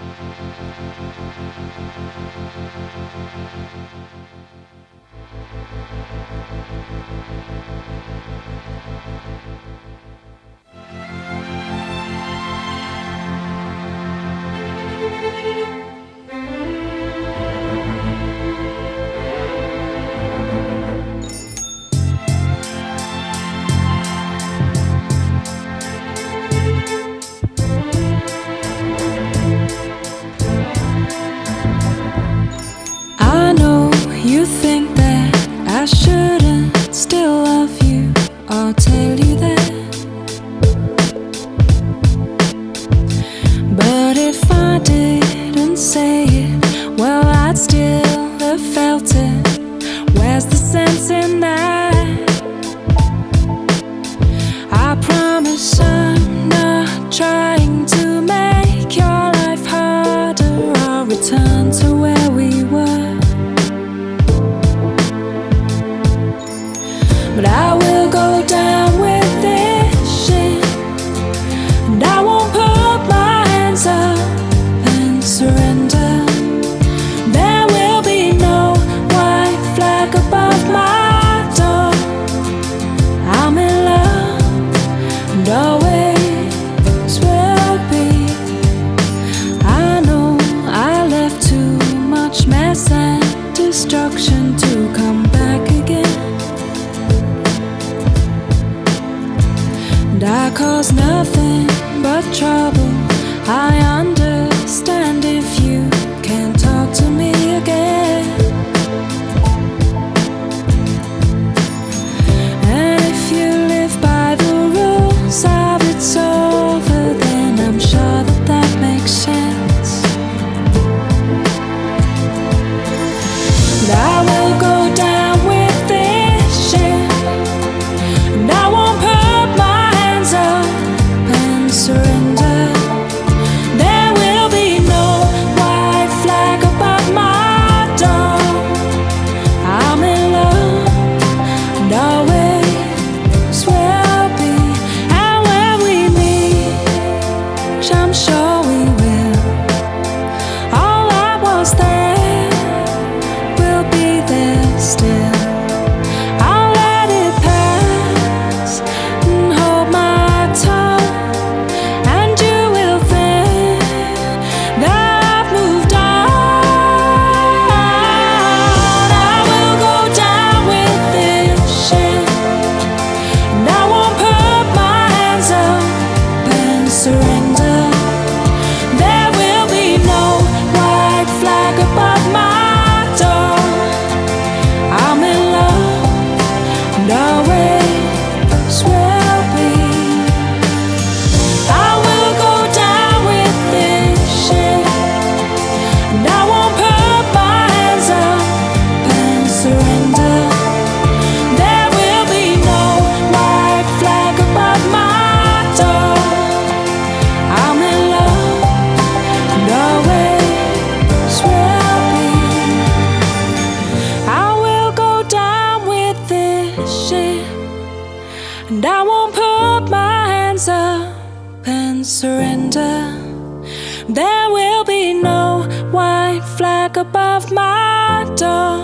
I know you think that I shouldn't still love you or tell you that, but if I didn't say it, well, I'd still have felt it. Where's the sense in that? I promise I'm not trying to make your life harder or return to where we were. But I will go down with this shit, and I won't put my hands up and surrender. There will be no white flag above my door. I'm in love and always will be. I know I left too much mess and destruction to come back again. And I cause nothing but trouble. I understand if you can't talk to me again. And if you live by the rules of it's over, then I'm sure that that makes sense. And I will go down with this shit, and I won't put my hands up and surrender. There will be no white flag above my door. I'm in love and always will be. And when we meet, which I'm sure we will, all that was there will be there still. I'll let it pass and hold my tongue, and you will think that I've moved on. I will go down with this shit, and I won't put my hands up and surrender. There will be no white flag above my door. I'm in love and always will be. I will go down with this shit, and I won't put my hands up and surrender. There will be no white flag above my door. I'm in love and always will be. I will go down with this shit, and I won't put my hands up and surrender. There will be no white flag above my door.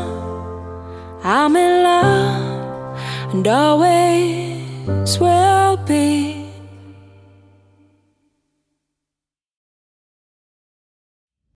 I'm in love and always will be.